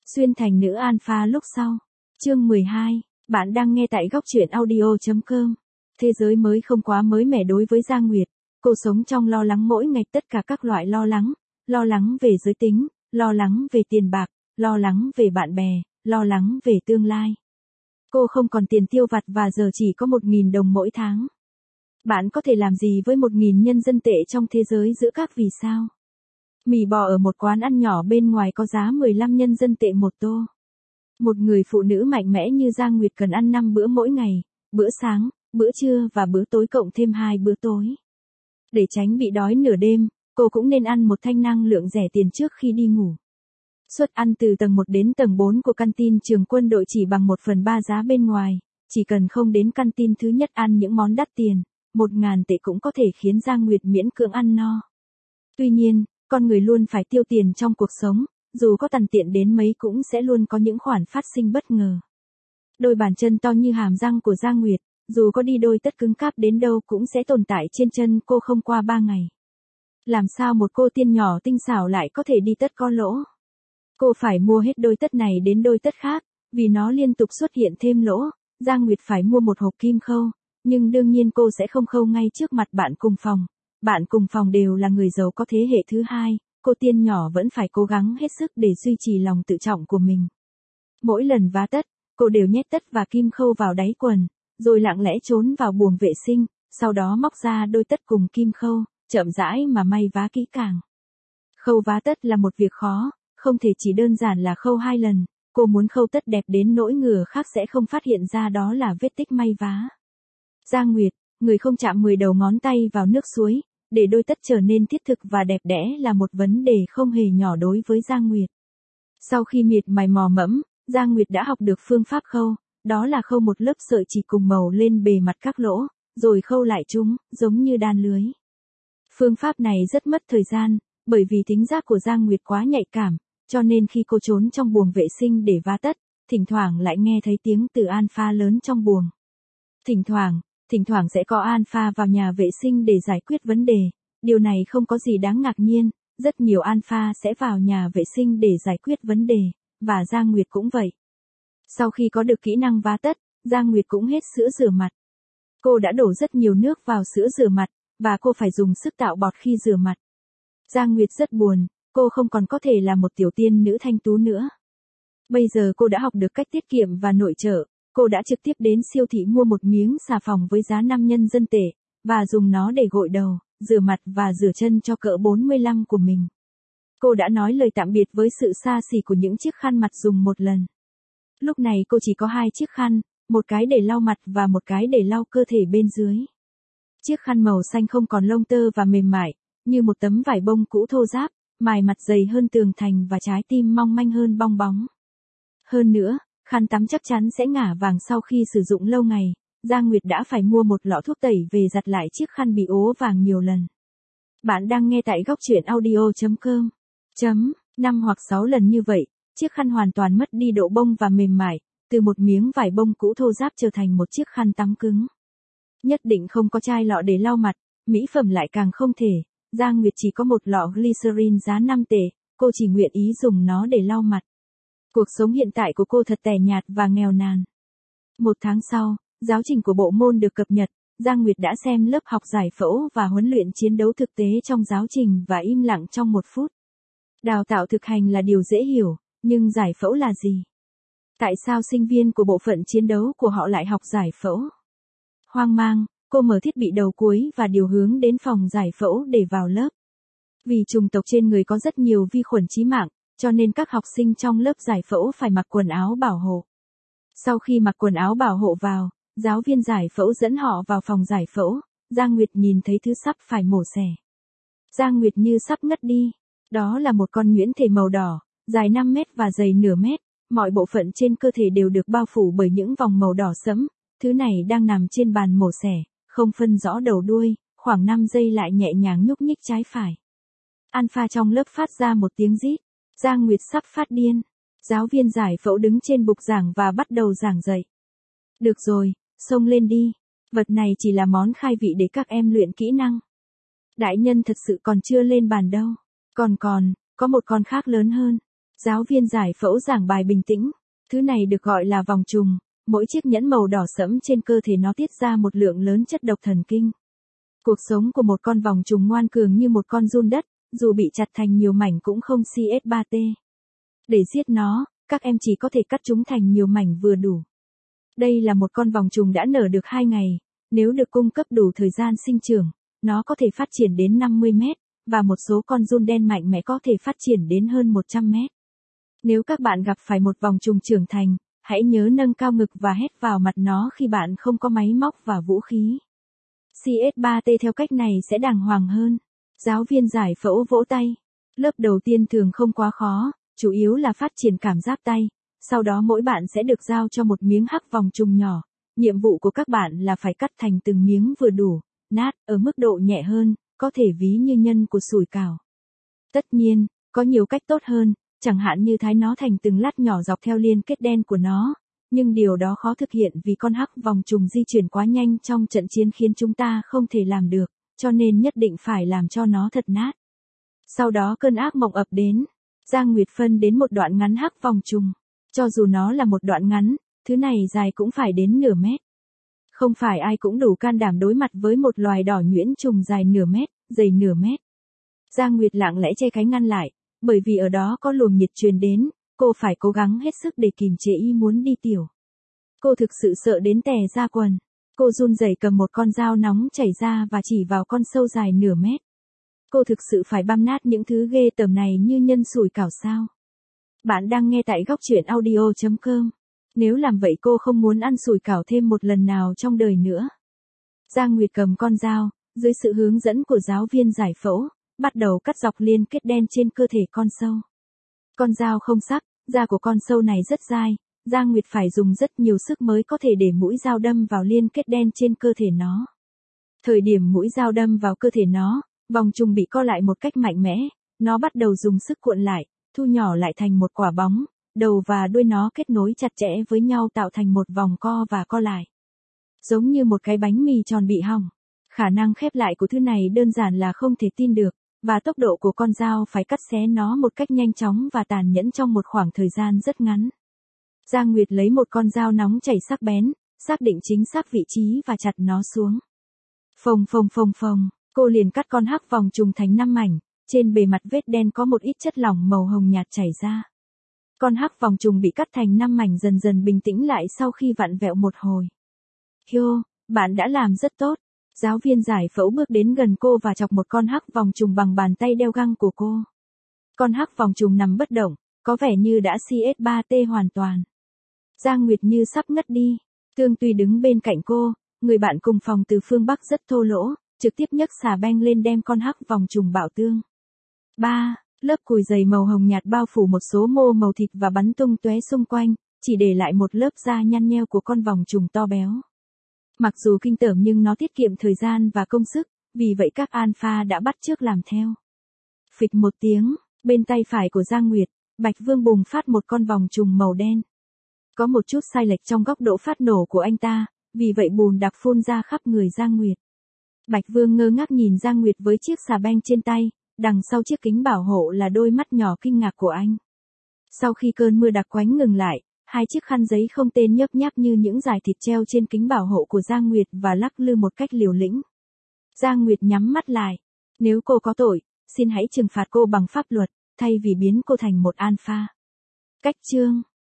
Xuyên thành nữ alpha lúc sau. Chương 12, bạn đang nghe tại góc truyện audio.com. Thế giới mới không quá mới mẻ đối với Giang Nguyệt. Cô sống trong lo lắng mỗi ngày, tất cả các loại lo lắng về giới tính, lo lắng về tiền bạc, lo lắng về bạn bè, lo lắng về tương lai. Cô không còn tiền tiêu vặt và giờ chỉ có 1.000 đồng mỗi tháng. Bạn có thể làm gì với 1.000 nhân dân tệ trong thế giới giữa các vì sao? Mì bò ở một quán ăn nhỏ bên ngoài có giá 15 nhân dân tệ một tô. Một người phụ nữ mạnh mẽ như Giang Nguyệt cần ăn 5 bữa mỗi ngày, bữa sáng, bữa trưa và bữa tối cộng thêm 2 bữa tối. Để tránh bị đói nửa đêm, cô cũng nên ăn một thanh năng lượng rẻ tiền trước khi đi ngủ. Suất ăn từ tầng 1 đến tầng 4 của canteen trường quân đội chỉ bằng 1/3 giá bên ngoài, chỉ cần không đến canteen thứ nhất ăn những món đắt tiền, 1.000 tệ cũng có thể khiến Giang Nguyệt miễn cưỡng ăn no. Tuy nhiên, con người luôn phải tiêu tiền trong cuộc sống, dù có tằn tiện đến mấy cũng sẽ luôn có những khoản phát sinh bất ngờ. Đôi bàn chân to như hàm răng của Giang Nguyệt, dù có đi đôi tất cứng cáp đến đâu cũng sẽ tồn tại trên chân cô không qua 3 ngày. Làm sao một cô tiên nhỏ tinh xảo lại có thể đi tất có lỗ? Cô phải mua hết đôi tất này đến đôi tất khác, vì nó liên tục xuất hiện thêm lỗ. Giang Nguyệt phải mua một hộp kim khâu, nhưng đương nhiên cô sẽ không khâu ngay trước mặt bạn cùng phòng. Bạn cùng phòng đều là người giàu có thế hệ thứ hai, cô tiên nhỏ vẫn phải cố gắng hết sức để duy trì lòng tự trọng của mình. Mỗi lần vá tất, cô đều nhét tất và kim khâu vào đáy quần, rồi lặng lẽ trốn vào buồng vệ sinh, sau đó móc ra đôi tất cùng kim khâu, chậm rãi mà may vá kỹ càng. Khâu vá tất là một việc khó, không thể chỉ đơn giản là khâu 2 lần, cô muốn khâu tất đẹp đến nỗi người khác sẽ không phát hiện ra đó là vết tích may vá. Giang Nguyệt, người không chạm 10 đầu ngón tay vào nước suối, để đôi tất trở nên thiết thực và đẹp đẽ là một vấn đề không hề nhỏ đối với Giang Nguyệt. Sau khi miệt mài mò mẫm, Giang Nguyệt đã học được phương pháp khâu, đó là khâu một lớp sợi chỉ cùng màu lên bề mặt các lỗ, rồi khâu lại chúng, giống như đan lưới. Phương pháp này rất mất thời gian, bởi vì thính giác của Giang Nguyệt quá nhạy cảm, cho nên khi cô trốn trong buồng vệ sinh để vá tất, thỉnh thoảng lại nghe thấy tiếng từ alpha lớn trong buồng. Thỉnh thoảng sẽ có alpha vào nhà vệ sinh để giải quyết vấn đề, điều này không có gì đáng ngạc nhiên, rất nhiều alpha sẽ vào nhà vệ sinh để giải quyết vấn đề, và Giang Nguyệt cũng vậy. Sau khi có được kỹ năng vá tất, Giang Nguyệt cũng hết sữa rửa mặt. Cô đã đổ rất nhiều nước vào sữa rửa mặt, và cô phải dùng sức tạo bọt khi rửa mặt. Giang Nguyệt rất buồn, cô không còn có thể là một tiểu tiên nữ thanh tú nữa. Bây giờ cô đã học được cách tiết kiệm và nội trợ. Cô đã trực tiếp đến siêu thị mua một miếng xà phòng với giá 5 nhân dân tệ, và dùng nó để gội đầu, rửa mặt và rửa chân cho cỡ 45 của mình. Cô đã nói lời tạm biệt với sự xa xỉ của những chiếc khăn mặt dùng một lần. Lúc này cô chỉ có 2 chiếc khăn, một cái để lau mặt và một cái để lau cơ thể bên dưới. Chiếc khăn màu xanh không còn lông tơ và mềm mại, như một tấm vải bông cũ thô ráp, mài mặt dày hơn tường thành và trái tim mong manh hơn bong bóng. Hơn nữa, khăn tắm chắc chắn sẽ ngả vàng sau khi sử dụng lâu ngày, Giang Nguyệt đã phải mua một lọ thuốc tẩy về giặt lại chiếc khăn bị ố vàng nhiều lần. Bạn đang nghe tại góc truyện audio.com. 5 hoặc 6 lần như vậy, chiếc khăn hoàn toàn mất đi độ bông và mềm mại, từ một miếng vải bông cũ thô ráp trở thành một chiếc khăn tắm cứng. Nhất định không có chai lọ để lau mặt, mỹ phẩm lại càng không thể, Giang Nguyệt chỉ có một lọ glycerin giá 5 tệ, cô chỉ nguyện ý dùng nó để lau mặt. Cuộc sống hiện tại của cô thật tẻ nhạt và nghèo nàn. 1 tháng sau, giáo trình của bộ môn được cập nhật, Giang Nguyệt đã xem lớp học giải phẫu và huấn luyện chiến đấu thực tế trong giáo trình và im lặng trong 1 phút. Đào tạo thực hành là điều dễ hiểu, nhưng giải phẫu là gì? Tại sao sinh viên của bộ phận chiến đấu của họ lại học giải phẫu? Hoang mang, cô mở thiết bị đầu cuối và điều hướng đến phòng giải phẫu để vào lớp. Vì chủng tộc trên người có rất nhiều vi khuẩn chí mạng, cho nên các học sinh trong lớp giải phẫu phải mặc quần áo bảo hộ. Sau khi mặc quần áo bảo hộ vào, giáo viên giải phẫu dẫn họ vào phòng giải phẫu, Giang Nguyệt nhìn thấy thứ sắp phải mổ xẻ. Giang Nguyệt như sắp ngất đi. Đó là một con nhuyễn thể màu đỏ, dài 5 mét và dày nửa mét, mọi bộ phận trên cơ thể đều được bao phủ bởi những vòng màu đỏ sẫm, thứ này đang nằm trên bàn mổ xẻ, không phân rõ đầu đuôi, khoảng 5 giây lại nhẹ nhàng nhúc nhích trái phải. Alpha trong lớp phát ra một tiếng rít. Giang Nguyệt sắp phát điên. Giáo viên giải phẫu đứng trên bục giảng và bắt đầu giảng dạy. Được rồi, xông lên đi. Vật này chỉ là món khai vị để các em luyện kỹ năng. Đại nhân thật sự còn chưa lên bàn đâu. Có một con khác lớn hơn. Giáo viên giải phẫu giảng bài bình tĩnh. Thứ này được gọi là vòng trùng. Mỗi chiếc nhẫn màu đỏ sẫm trên cơ thể nó tiết ra một lượng lớn chất độc thần kinh. Cuộc sống của một con vòng trùng ngoan cường như một con giun đất, dù bị chặt thành nhiều mảnh cũng không CS3T. Để giết nó, các em chỉ có thể cắt chúng thành nhiều mảnh vừa đủ. Đây là một con vòng trùng đã nở được 2 ngày, nếu được cung cấp đủ thời gian sinh trưởng, nó có thể phát triển đến 50 mét, và một số con giun đen mạnh mẽ có thể phát triển đến hơn 100 mét. Nếu các bạn gặp phải một vòng trùng trưởng thành, hãy nhớ nâng cao ngực và hét vào mặt nó khi bạn không có máy móc và vũ khí. CS3T theo cách này sẽ đàng hoàng hơn. Giáo viên giải phẫu vỗ tay. Lớp đầu tiên thường không quá khó, chủ yếu là phát triển cảm giác tay. Sau đó mỗi bạn sẽ được giao cho một miếng hắc vòng trùng nhỏ. Nhiệm vụ của các bạn là phải cắt thành từng miếng vừa đủ, nát, ở mức độ nhẹ hơn, có thể ví như nhân của sủi cảo. Tất nhiên, có nhiều cách tốt hơn, chẳng hạn như thái nó thành từng lát nhỏ dọc theo liên kết đen của nó. Nhưng điều đó khó thực hiện vì con hắc vòng trùng di chuyển quá nhanh trong trận chiến khiến chúng ta không thể làm được, cho nên nhất định phải làm cho nó thật nát. Sau đó cơn ác mộng ập đến. Giang Nguyệt phân đến một đoạn ngắn hắc vòng trùng. Cho dù nó là một đoạn ngắn, thứ này dài cũng phải đến nửa mét. Không phải ai cũng đủ can đảm đối mặt với một loài đỏ nhuyễn trùng dài nửa mét, dày nửa mét. Giang Nguyệt lặng lẽ che cánh ngăn lại, bởi vì ở đó có luồng nhiệt truyền đến, cô phải cố gắng hết sức để kìm chế ý muốn đi tiểu. Cô thực sự sợ đến tè ra quần. Cô run rẩy cầm một con dao nóng chảy ra và chỉ vào con sâu dài nửa mét. Cô thực sự phải băm nát những thứ ghê tởm này như nhân sủi cảo sao. Bạn đang nghe tại góc truyện audio.com. Nếu làm vậy cô không muốn ăn sủi cảo thêm một lần nào trong đời nữa. Giang Nguyệt cầm con dao, dưới sự hướng dẫn của giáo viên giải phẫu, bắt đầu cắt dọc liên kết đen trên cơ thể con sâu. Con dao không sắc, da của con sâu này rất dai, Giang Nguyệt phải dùng rất nhiều sức mới có thể để mũi dao đâm vào liên kết đen trên cơ thể nó. Thời điểm mũi dao đâm vào cơ thể nó, vòng trùng bị co lại một cách mạnh mẽ, nó bắt đầu dùng sức cuộn lại, thu nhỏ lại thành một quả bóng, đầu và đuôi nó kết nối chặt chẽ với nhau tạo thành một vòng co và co lại. Giống như một cái bánh mì tròn bị hỏng. Khả năng khép lại của thứ này đơn giản là không thể tin được, và tốc độ của con dao phải cắt xé nó một cách nhanh chóng và tàn nhẫn trong một khoảng thời gian rất ngắn. Giang Nguyệt lấy một con dao nóng chảy sắc bén, xác định chính xác vị trí và chặt nó xuống. Phồng phồng phồng phồng, cô liền cắt con hắc vòng trùng thành 5 mảnh, trên bề mặt vết đen có một ít chất lỏng màu hồng nhạt chảy ra. Con hắc vòng trùng bị cắt thành 5 mảnh dần dần bình tĩnh lại sau khi vặn vẹo một hồi. Hyo, bạn đã làm rất tốt. Giáo viên giải phẫu bước đến gần cô và chọc một con hắc vòng trùng bằng bàn tay đeo găng của cô. Con hắc vòng trùng nằm bất động, có vẻ như đã CS3T hoàn toàn. Giang Nguyệt như sắp ngất đi. Tương Tuy đứng bên cạnh cô, người bạn cùng phòng từ phương Bắc rất thô lỗ, trực tiếp nhấc xà beng lên đem con hắc vòng trùng bạo tương. 3. Lớp cùi dày màu hồng nhạt bao phủ một số mô màu thịt và bắn tung tóe xung quanh, chỉ để lại một lớp da nhăn nheo của con vòng trùng to béo. Mặc dù kinh tởm nhưng nó tiết kiệm thời gian và công sức, vì vậy các alpha đã bắt chước làm theo. Phịch một tiếng, bên tay phải của Giang Nguyệt, Bạch Vương bùng phát một con vòng trùng màu đen. Có một chút sai lệch trong góc độ phát nổ của anh ta, vì vậy bùn đặc phun ra khắp người Giang Nguyệt. Bạch Vương ngơ ngác nhìn Giang Nguyệt với chiếc xà beng trên tay, đằng sau chiếc kính bảo hộ là đôi mắt nhỏ kinh ngạc của anh. Sau khi cơn mưa đặc quánh ngừng lại, hai chiếc khăn giấy không tên nhấp nháp như những dải thịt treo trên kính bảo hộ của Giang Nguyệt và lắc lư một cách liều lĩnh. Giang Nguyệt nhắm mắt lại. Nếu cô có tội, xin hãy trừng phạt cô bằng pháp luật, thay vì biến cô thành một alpha. Cách chương